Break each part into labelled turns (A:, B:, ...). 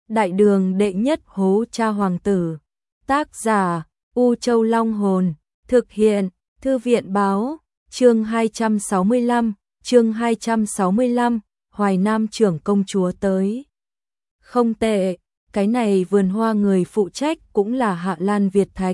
A: Đại đường đệ nhất hố cha hoàng tử. Tác giả U Châu Long Hồn. Thực hiện Thư viện Báo. Chương 265, Hoài Nam trưởng công chúa tới. Không tệ, cái này vườn hoa người phụ trách cũng là Hạ Lan Việt Thạch.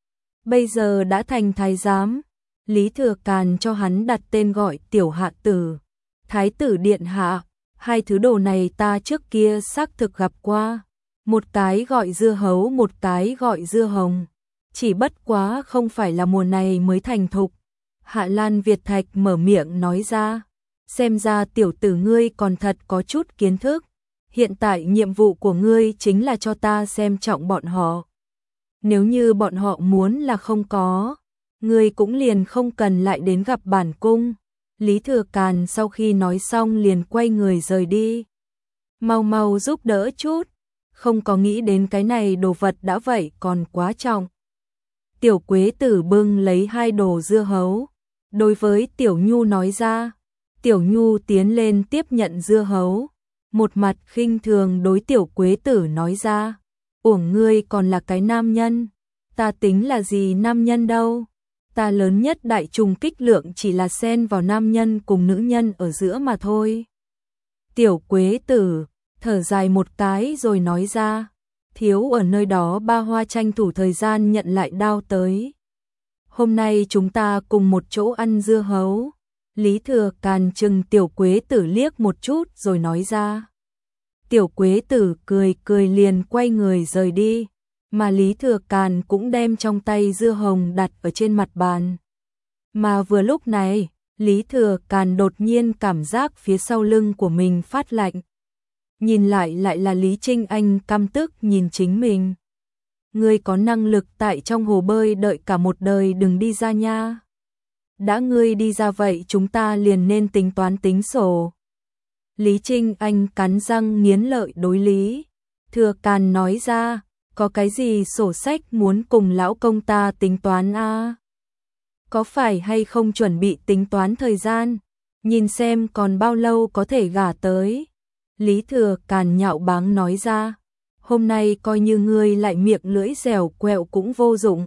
A: Bây giờ đã thành thái giám, Lý Thừa Càn cho hắn đặt tên gọi tiểu hạ tử. Thái tử điện hạ, hai thứ đồ này ta trước kia xác thực gặp qua. Một cái gọi dưa hấu, một cái gọi dưa hồng. Chỉ bất quá không phải là mùa này mới thành thục. Hạ Lan Việt Thạch mở miệng nói ra. Xem ra tiểu tử ngươi còn thật có chút kiến thức. Hiện tại nhiệm vụ của ngươi chính là cho ta xem trọng bọn họ. Nếu như bọn họ muốn là không có, ngươi cũng liền không cần lại đến gặp bản cung. Lý Thừa Càn sau khi nói xong liền quay người rời đi. Mau mau giúp đỡ chút, không có nghĩ đến cái này đồ vật đã vậy còn quá trọng. Tiểu Quế Tử bưng lấy hai đồ dưa hấu, đối với Tiểu Nhu nói ra. Tiểu Nhu tiến lên tiếp nhận dưa hấu, một mặt khinh thường đối Tiểu Quế Tử nói ra. Uổng ngươi còn là cái nam nhân, ta tính là gì nam nhân đâu. Ta lớn nhất đại trùng kích lượng chỉ là xen vào nam nhân cùng nữ nhân ở giữa mà thôi. Tiểu Quế Tử thở dài một cái rồi nói ra. Thiếu ở nơi đó Ba Hoa tranh thủ thời gian nhận lại đao tới. Hôm nay chúng ta cùng một chỗ ăn dưa hấu. Lý Thừa Càn chừng Tiểu Quế Tử liếc một chút rồi nói ra. Tiểu Quế Tử cười cười liền quay người rời đi, mà Lý Thừa Càn cũng đem trong tay dưa hồng đặt ở trên mặt bàn. Mà vừa lúc này, Lý Thừa Càn đột nhiên cảm giác phía sau lưng của mình phát lạnh. Nhìn lại là Lý Trinh Anh căm tức nhìn chính mình. Ngươi có năng lực tại trong hồ bơi đợi cả một đời đừng đi ra nha. Đã ngươi đi ra vậy chúng ta liền nên tính toán tính sổ. Lý Trinh Anh cắn răng nghiến lợi đối Lý Thừa Càn nói ra, có cái gì sổ sách muốn cùng lão công ta tính toán a? Có phải hay không chuẩn bị tính toán thời gian, nhìn xem còn bao lâu có thể gả tới. Lý Thừa Càn nhạo báng nói ra, hôm nay coi như ngươi lại miệng lưỡi dẻo quẹo cũng vô dụng.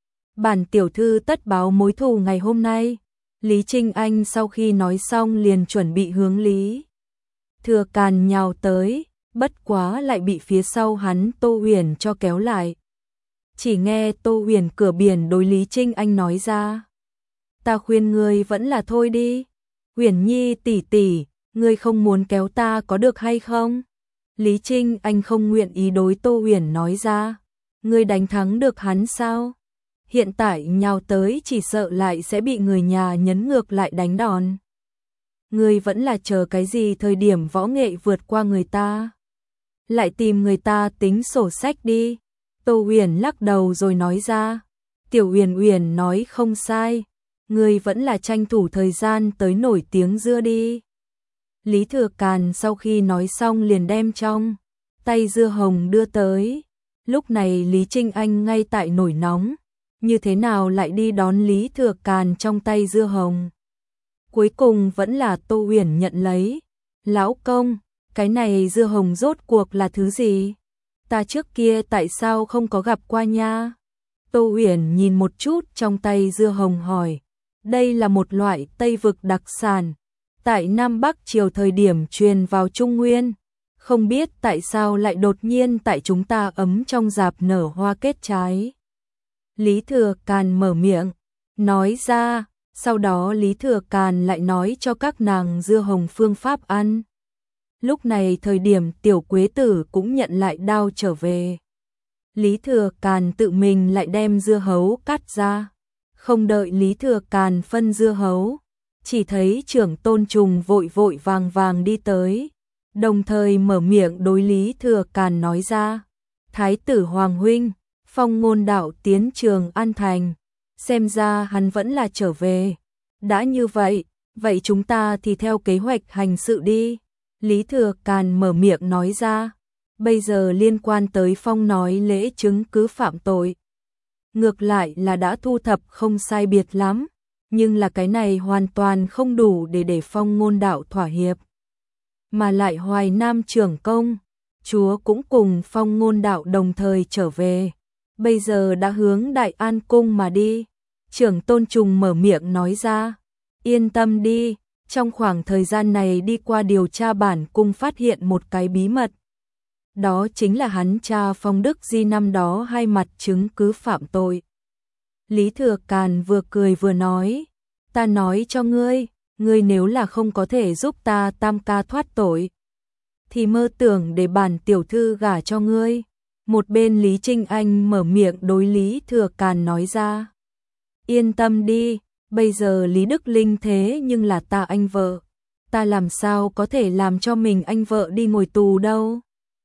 A: Bản tiểu thư tất báo mối thù ngày hôm nay. Lý Trinh Anh sau khi nói xong liền chuẩn bị hướng Lý Thừa Càn nhào tới, bất quá lại bị phía sau hắn Tô Huyền cho kéo lại. Chỉ nghe Tô Huyền cửa biển đối Lý Trinh Anh nói ra. Ta khuyên ngươi vẫn là thôi đi. Huyền Nhi tỷ tỷ, ngươi không muốn kéo ta có được hay không? Lý Trinh Anh không nguyện ý đối Tô Huyền nói ra. Ngươi đánh thắng được hắn sao? Hiện tại nhào tới chỉ sợ lại sẽ bị người nhà nhấn ngược lại đánh đòn. Ngươi vẫn là chờ cái gì thời điểm võ nghệ vượt qua người ta? Lại tìm người ta tính sổ sách đi. Tô Huyền lắc đầu rồi nói ra. Tiểu Huyền Huyền nói không sai. Ngươi vẫn là tranh thủ thời gian tới nổi tiếng dưa đi. Lý Thừa Càn sau khi nói xong liền đem trong tay dưa hồng đưa tới. Lúc này Lý Trinh Anh ngay tại nổi nóng. Như thế nào lại đi đón Lý Thừa Càn trong tay dưa hồng? Cuối cùng vẫn là Tô Huyền nhận lấy. Lão công, cái này dưa hồng rốt cuộc là thứ gì? Ta trước kia tại sao không có gặp qua nha? Tô Huyền nhìn một chút trong tay dưa hồng hỏi. Đây là một loại Tây vực đặc sản. Tại Nam Bắc Triều thời điểm truyền vào Trung Nguyên. Không biết tại sao lại đột nhiên tại chúng ta ấm trong rạp nở hoa kết trái. Lý Thừa Càn mở miệng, nói ra, sau đó Lý Thừa Càn lại nói cho các nàng dưa hồng phương pháp ăn. Lúc này thời điểm Tiểu Quế Tử cũng nhận lại đao trở về. Lý Thừa Càn tự mình lại đem dưa hấu cắt ra. Không đợi Lý Thừa Càn phân dưa hấu, chỉ thấy trưởng Tôn Trùng vội vội vàng vàng đi tới. Đồng thời mở miệng đối Lý Thừa Càn nói ra, Thái tử Hoàng huynh, Phong Ngôn đạo tiến Trường An Thành, xem ra hắn vẫn là trở về. Đã như vậy, vậy chúng ta thì theo kế hoạch hành sự đi. Lý Thừa Càn mở miệng nói ra, bây giờ liên quan tới Phong nói lễ chứng cứ phạm tội. Ngược lại là đã thu thập không sai biệt lắm, nhưng là cái này hoàn toàn không đủ để Phong Ngôn đạo thỏa hiệp. Mà lại Hoài Nam trưởng công, chúa cũng cùng Phong Ngôn Đạo đồng thời trở về, bây giờ đã hướng Đại An Cung mà đi. Trưởng Tôn Trùng mở miệng nói ra, yên tâm đi, trong khoảng thời gian này đi qua điều tra bản cung phát hiện một cái bí mật. Đó chính là hắn cha Phong Đức Di năm đó hai mặt chứng cứ phạm tội. Lý Thừa Càn vừa cười vừa nói, ta nói cho ngươi, ngươi nếu là không có thể giúp ta tam ca thoát tội, thì mơ tưởng để bản tiểu thư gả cho ngươi. Một bên Lý Trinh Anh mở miệng đối Lý Thừa Càn nói ra, yên tâm đi, bây giờ Lý Đức Linh thế nhưng là ta anh vợ, ta làm sao có thể làm cho mình anh vợ đi ngồi tù đâu.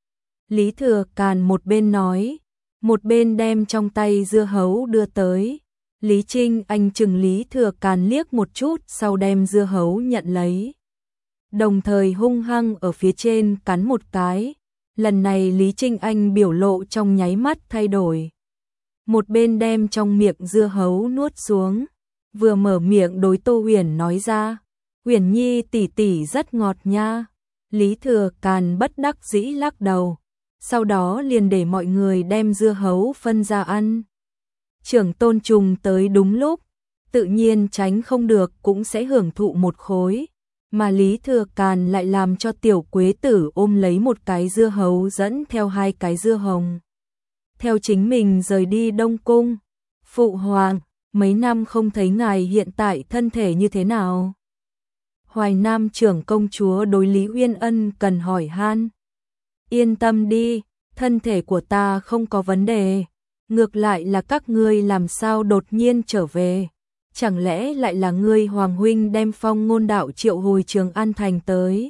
A: Lý Thừa Càn một bên nói, một bên đem trong tay dưa hấu đưa tới. Lý Trinh Anh chừng Lý Thừa Càn liếc một chút, sau đem dưa hấu nhận lấy, đồng thời hung hăng ở phía trên cắn một cái. Lần này Lý Trinh Anh biểu lộ trong nháy mắt thay đổi, một bên đem trong miệng dưa hấu nuốt xuống, vừa mở miệng đối Tô Huyền nói ra, Huyền Nhi tỷ tỷ rất ngọt nha. Lý Thừa Càn bất đắc dĩ lắc đầu, sau đó liền để mọi người đem dưa hấu phân ra ăn. Trưởng Tôn Trùng tới đúng lúc, tự nhiên tránh không được cũng sẽ hưởng thụ một khối, mà Lý Thừa Càn lại làm cho Tiểu Quế Tử ôm lấy một cái dưa hấu dẫn theo hai cái dưa hồng, theo chính mình rời đi Đông Cung. Phụ hoàng, mấy năm không thấy ngài hiện tại thân thể như thế nào? Hoài Nam trưởng công chúa đối Lý Uyên Ân cần hỏi han. Yên tâm đi, thân thể của ta không có vấn đề, ngược lại là các ngươi làm sao đột nhiên trở về? Chẳng lẽ lại là ngươi Hoàng huynh đem Phong Ngôn Đạo triệu hồi Trường An thành tới?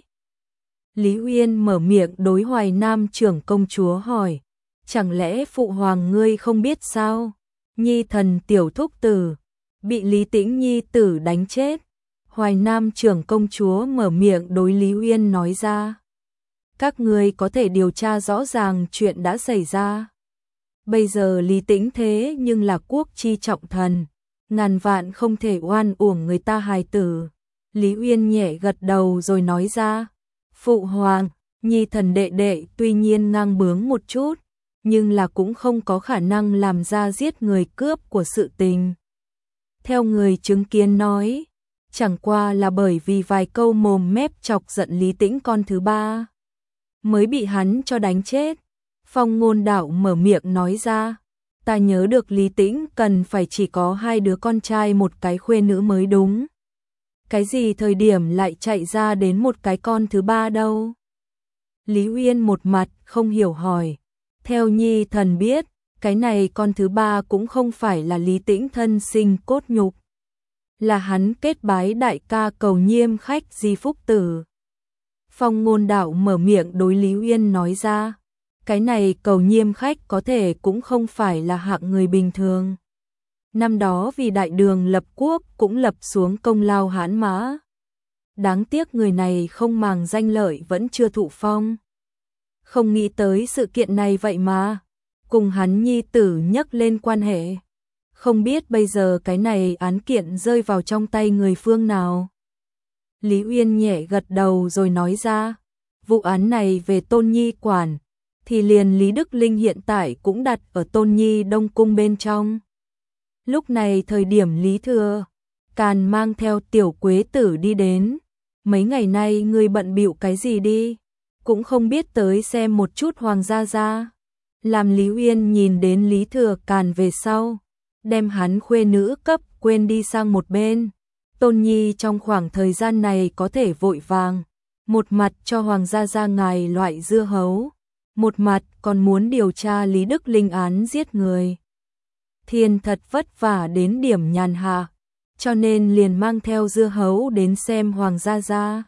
A: Lý Uyên mở miệng đối Hoài Nam trưởng công chúa hỏi, chẳng lẽ phụ hoàng ngươi không biết sao? Nhi thần tiểu thúc tử bị Lý Tĩnh nhi tử đánh chết. Hoài Nam trưởng công chúa mở miệng đối Lý Uyên nói ra, các ngươi có thể điều tra rõ ràng chuyện đã xảy ra. Bây giờ Lý Tĩnh thế nhưng là quốc chi trọng thần, ngàn vạn không thể oan uổng người ta hài tử. Lý Uyên nhẹ gật đầu rồi nói ra, phụ hoàng, Nhi thần đệ đệ tuy nhiên ngang bướng một chút, nhưng là cũng không có khả năng làm ra giết người cướp của sự tình. Theo người chứng kiến nói, chẳng qua là bởi vì vài câu mồm mép chọc giận Lý Tĩnh con thứ ba, mới bị hắn cho đánh chết. Phong Ngôn Đạo mở miệng nói ra, ta nhớ được Lý Tĩnh cần phải chỉ có hai đứa con trai một cái khuê nữ mới đúng. Cái gì thời điểm lại chạy ra đến một cái con thứ ba đâu? Lý Uyên một mặt không hiểu hỏi, theo Nhi thần biết, cái này con thứ ba cũng không phải là Lý Tĩnh thân sinh cốt nhục, là hắn kết bái đại ca Cầu Nhiêm khách Di Phúc Tử. Phong Ngôn Đạo mở miệng đối Lý Uyên nói ra, cái này Cầu Nhiêm khách có thể cũng không phải là hạng người bình thường. Năm đó vì đại đường lập quốc cũng lập xuống công lao hãn mã. Đáng tiếc người này không màng danh lợi vẫn chưa thụ phong. Không nghĩ tới sự kiện này vậy mà cùng hắn nhi tử nhắc lên quan hệ. Không biết bây giờ cái này án kiện rơi vào trong tay người phương nào. Lý Uyên nhẹ gật đầu rồi nói ra, vụ án này về Tôn Nhi quản, thì liền Lý Đức Linh hiện tại cũng đặt ở Tôn Nhi Đông Cung bên trong. Lúc này thời điểm Lý Thừa Càn mang theo Tiểu Quế Tử đi đến, mấy ngày nay ngươi bận bịu cái gì đi, cũng không biết tới xem một chút Hoàng gia gia. Làm Lý Uyên nhìn đến Lý Thừa Càn về sau, đem hắn khuê nữ cấp quên đi sang một bên. Tôn Nhi trong khoảng thời gian này có thể vội vàng, một mặt cho Hoàng gia gia ngài loại dưa hấu, một mặt còn muốn điều tra Lý Đức Linh án giết người. Thiên thật vất vả đến điểm nhàn hạ, cho nên liền mang theo dưa hấu đến xem Hoàng gia gia.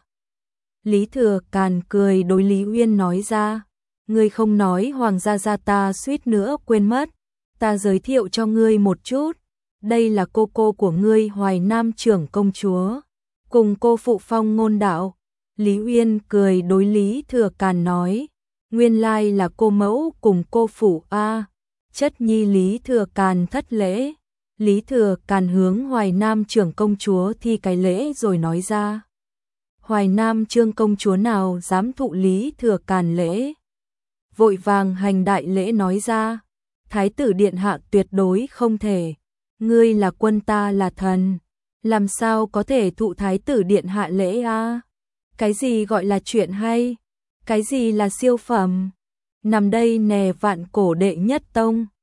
A: Lý Thừa Càn cười đối Lý Uyên nói ra, ngươi không nói Hoàng gia gia ta suýt nữa quên mất, ta giới thiệu cho ngươi một chút, đây là cô cô của ngươi Hoài Nam trưởng công chúa, cùng cô phụ Phong Ngôn Đạo. Lý Uyên cười đối Lý Thừa Càn nói, nguyên lai là cô mẫu cùng cô phụ a. Chất nhi Lý Thừa Càn thất lễ. Lý Thừa Càn hướng Hoài Nam trưởng công chúa thi cái lễ rồi nói ra, Hoài Nam trưởng công chúa nào dám thụ Lý Thừa Càn lễ. vội vàng hành đại lễ nói ra, Thái tử điện hạ tuyệt đối không thể, ngươi là quân ta là thần, làm sao có thể thụ Thái tử điện hạ lễ a? Cái gì gọi là chuyện hay? Cái gì là siêu phẩm? Nằm đây nè vạn cổ đệ nhất tông.